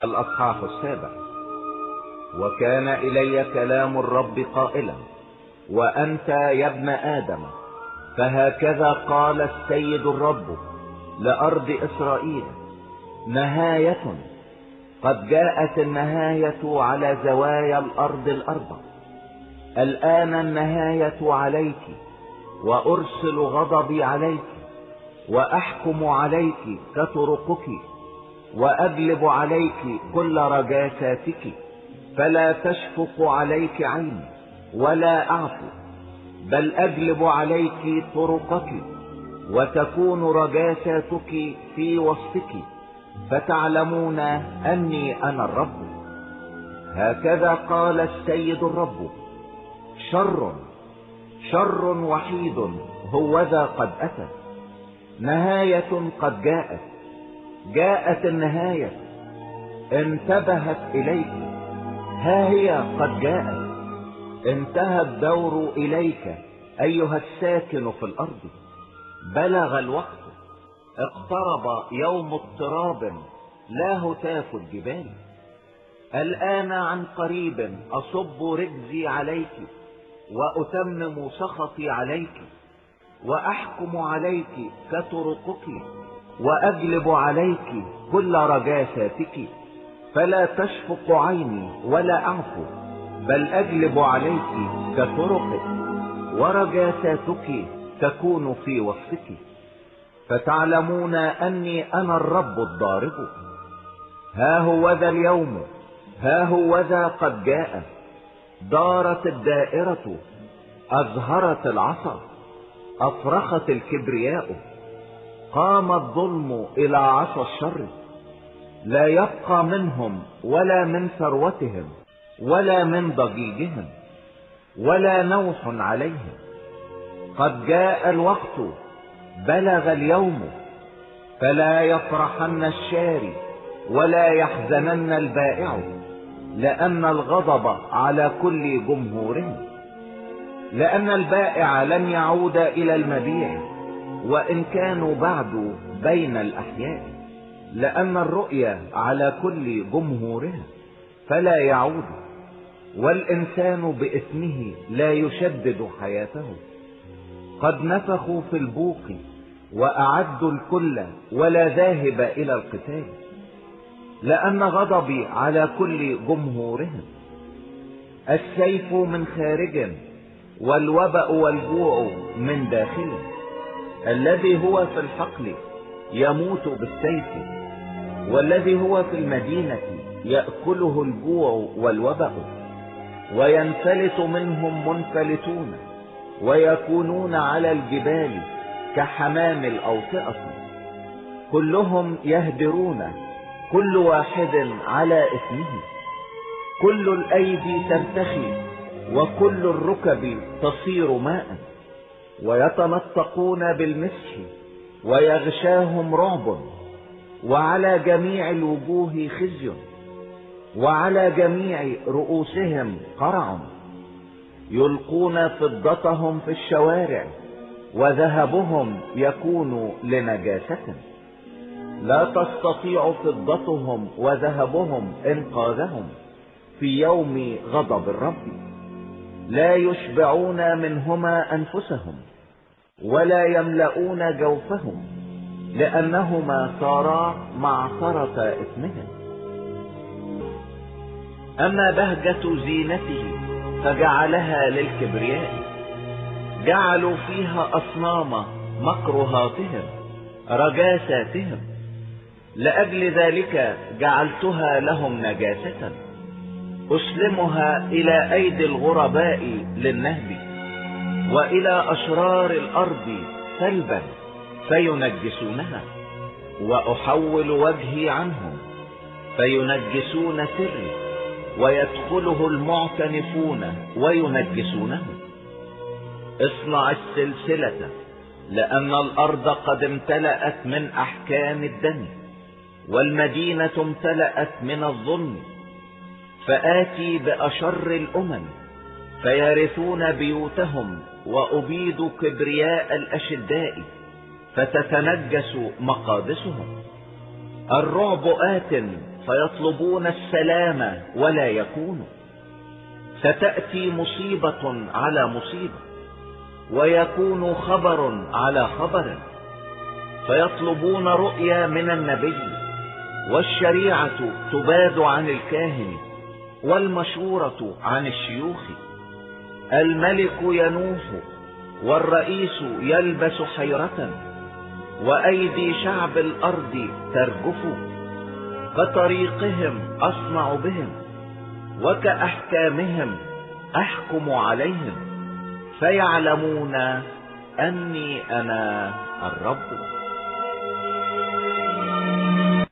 الأصحاح 7. وكان إلي كلام الرب قائلا: وأنت يا ابن آدم، فهكذا قال السيد الرب لأرض إسرائيل: نهاية، قد جاءت النهاية على زوايا الأرض الأربع. الآن النهاية عليك، وأرسل غضبي عليك، وأحكم عليك كطرقك، وأجلب عليك كل رجاساتك، فلا تشفق عليك عيني ولا أعفو، بل أجلب عليك طرقك، وتكون رجاساتك في وسطك، فتعلمون أني أنا الرب. هكذا قال السيد الرب: شر وحيد هوذا قد أتى، نهاية قد جاءت النهاية، انتبهت إليك، ها هي قد جاءت، انتهى الدور إليك أيها الساكن في الأرض. بلغ الوقت، اقترب يوم اضطراب لا هتاف الجبال. الآن عن قريب أصب رجزي عليك، وأتمم سخطي عليك، وأحكم عليك كطرقك، وأجلب عليك كل رجاساتك، فلا تشفق عيني ولا أعفو، بل أجلب عليك كطرقك، ورجاساتك تكون في وسطك، فتعلمون أني أنا الرب الضارب. ها هو ذا اليوم، ها هو ذا قد جاء، دارت الدائرة، أزهرت العصا، أفرخت الكبرياء، قام الظلم إلى عصا الشر، لا يبقى منهم ولا من ثروتهم ولا من ضجيجهم ولا نوح عليهم. قد جاء الوقت، بلغ اليوم، فلا يفرحن الشاري ولا يحزنن البائع، لأن الغضب على كل جمهورهم. لأن البائع لن يعود إلى المبيع، وإن كانوا بعد بين الأحياء، لأن الرؤيا على كل جمهورها فلا يعود، والإنسان بإثمه لا يشدد حياته. قد نفخوا في البوق، وأعدوا الكل، ولا ذاهب إلى القتال، لأن غضبي على كل جمهورهم. السيف من خارج، والوبأ والجوع من داخل. الذي هو في الحقل يموت بالسيف، والذي هو في المدينة يأكله الجوع والوبأ، وينفلت منهم منفلتون، ويكونون على الجبال كحمام الأوطئة. كلهم يهدرون، كل واحد على إثمه، كل الأيدي ترتخي، وكل الركب تصير ماء، ويتنطقون بالمسح، ويغشاهم رعب، وعلى جميع الوجوه خزي، وعلى جميع رؤوسهم قرع. يلقون فضتهم في الشوارع، وذهبهم يكون لنجاسة. لا تستطيع فضتهم وذهبهم إنقاذهم في يوم غضب الرب. لا يشبعون منهما أنفسهم، ولا يملؤون جوفهم، لأنهما صارا معصرة إثمهم. أما بهجة زينته فجعلها للكبرياء، جعلوا فيها أصنام مكرهاتهم، رجاساتهم. لأجل ذلك جعلتها لهم نجاسة، أسلمها إلى أيدي الغرباء للنهب، وإلى أشرار الأرض سلبا فينجسونها. وأحول وجهي عنهم فينجسون سري، ويدخله المعتنفون وينجسونه. اصنع السلسلة، لأن الأرض قد امتلأت من أحكام الدم، والمدينة امتلأت من الظلم. فآتي بأشر الأمم فيرثون بيوتهم، وأبيد كبرياء الأشداء فتتنجس مقادسهم. الرعب آت فيطلبون السلام ولا يكون. ستأتي مصيبة على مصيبة، ويكون خبر على خبر. فيطلبون رؤيا من النبي، والشريعة تباد عن الكاهن، والمشورة عن الشيوخ. الملك ينوح، والرئيس يلبس حيرة، وأيدي شعب الأرض ترجف. كطريقهم أصنع بهم، وكأحكامهم أحكم عليهم، فيعلمون أني أنا الرب.